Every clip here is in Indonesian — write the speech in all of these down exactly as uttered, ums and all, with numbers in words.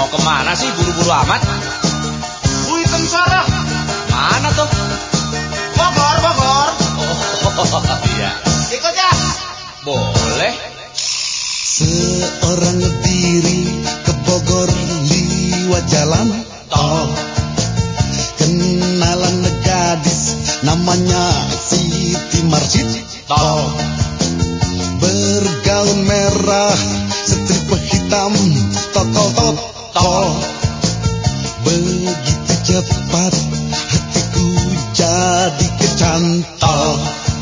kemana sih buru-buru amat? Buiten Sarah. Mana tuh? Bogor, Bogor. Oh iya. Ikut ya? Boleh. Seorang diri ke Bogor liwat jalan tol, kenalan gadis namanya Siti Marsito, bergaun merah strip hitam totol-totol. Begitu cepat hatiku jadi kecantol.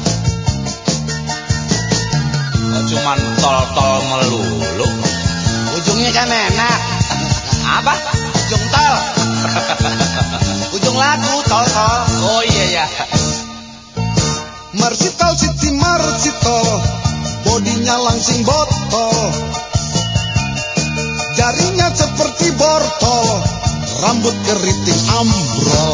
Oh, cuman tol-tol melulu. Ujungnya kan enak. Apa? Ujung tol. Ujung lagu tol-tol. Oh iya ya. Marsito, Siti Marsito, bodinya langsing botol, jarinya seperti bortol, rambut keriting ambrol.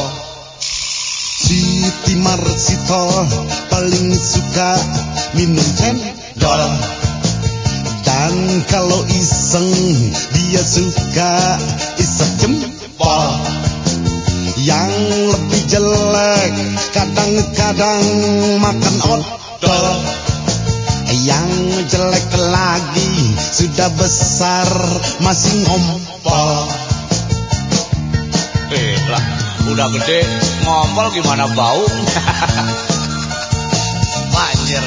Siti Marsito paling suka minum cendol, dan kalau iseng dia suka isep jempol. Yang lebih jelek kadang-kadang makan odol. Yang jelek lagi sudah besar masih ngompol. Eh lah, udah gede ngompol gimana bau? Banjir.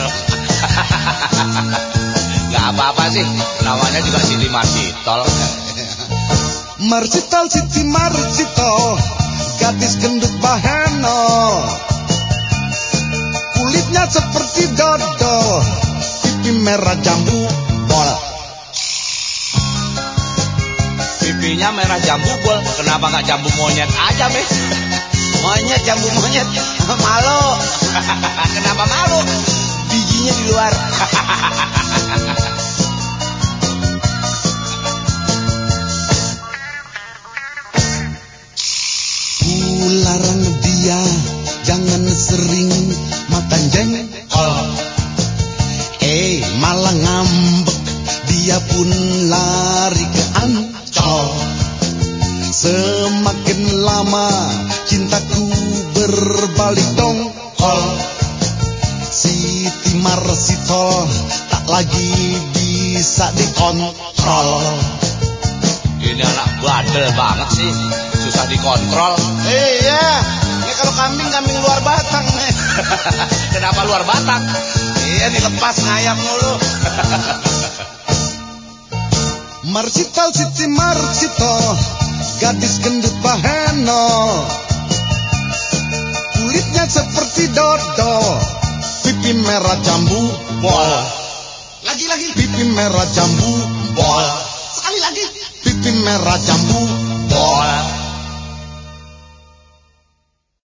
Gak apa-apa sih, namanya juga Siti Marsito. Marsito, Siti Marsito, gadis gendut baheno, kulitnya seperti dodol, pipi merah jambu bol. Pipinya merah jambu bol, kenapa gak jambu monyet aja, Mes? Monyet, jambu monyet. Malu. Kenapa malu? Bijinya di luar. Larang dia jangan sering makan jengkol, eh malah ngambek dia pun lari ke Ancol. Semakin lama cintaku berbalik dongkol, Siti Marsito tak lagi bisa dikontrol. Ini anak bandel banget sih, susah dikontrol. Iya, ini kalau kambing kambing luar batang nih. Kenapa luar batang? Iya, dilepas ngayap mulu. Marsito, Siti Marsito, gadis gendut baheno, kulitnya seperti dodol, pipi merah jambu bol. Lagi lagi. Pipi merah jambu bol. Sekali lagi. Pipi merah jambu